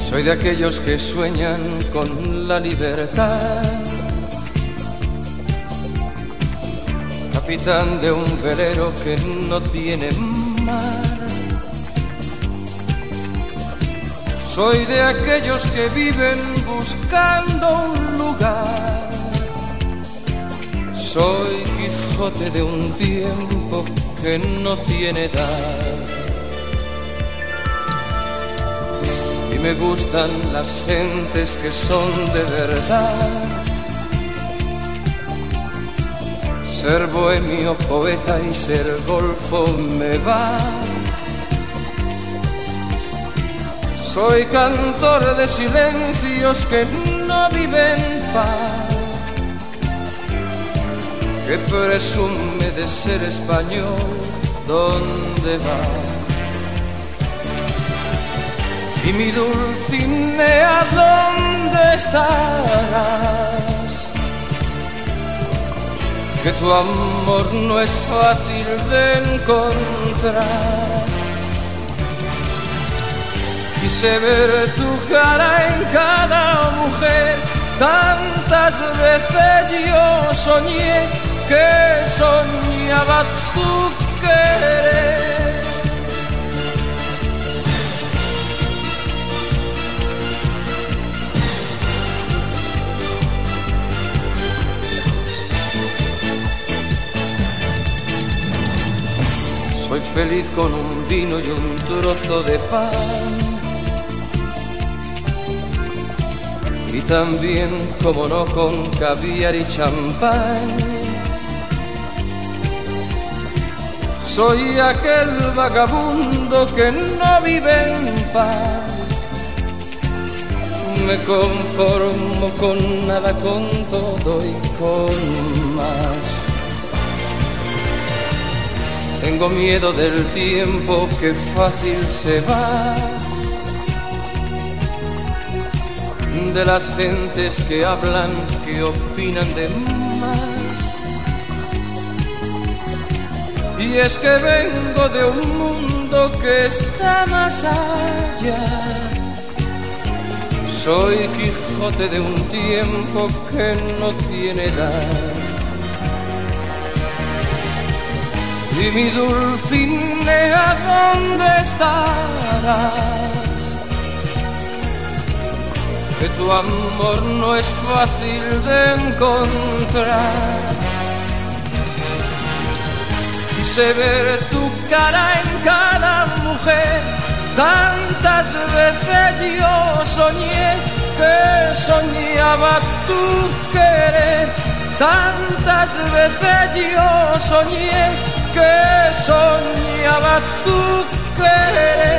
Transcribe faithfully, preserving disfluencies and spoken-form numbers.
Soy de aquellos que sueñan con la libertad, capitán de un velero que no tiene mar. Soy de aquellos que viven buscando un lugar. Soy Quijote de un tiempo que no tiene edad. Y me gustan las gentes que son de verdad. Ser bohemio, poeta y ser golfo me va. Soy cantor de silencios que no viven paz, que presume de ser español, ¿dónde va? Y mi Dulcinea, ¿dónde estarás? Que tu amor no es fácil de encontrar. Quise ver tu cara en cada mujer, tantas veces yo soñé que soñaba tu querer. Soy feliz con un vino y un trozo de pan, y también, como no, con caviar y champán. Soy aquel vagabundo que no vive en paz. Me conformo con nada, con todo y con más. Tengo miedo del tiempo que fácil se va, de las gentes que hablan, que opinan de más. Y es que vengo de un mundo que está más allá. Soy Quijote de un tiempo que no tiene edad. Y mi Dulcinea, ¿dónde estarás? Que tu amor no es fácil de encontrar. Quise ver tu cara en cada mujer, tantas veces yo soñé que soñaba tu querer. Tantas veces yo soñé que soñaba tu querer.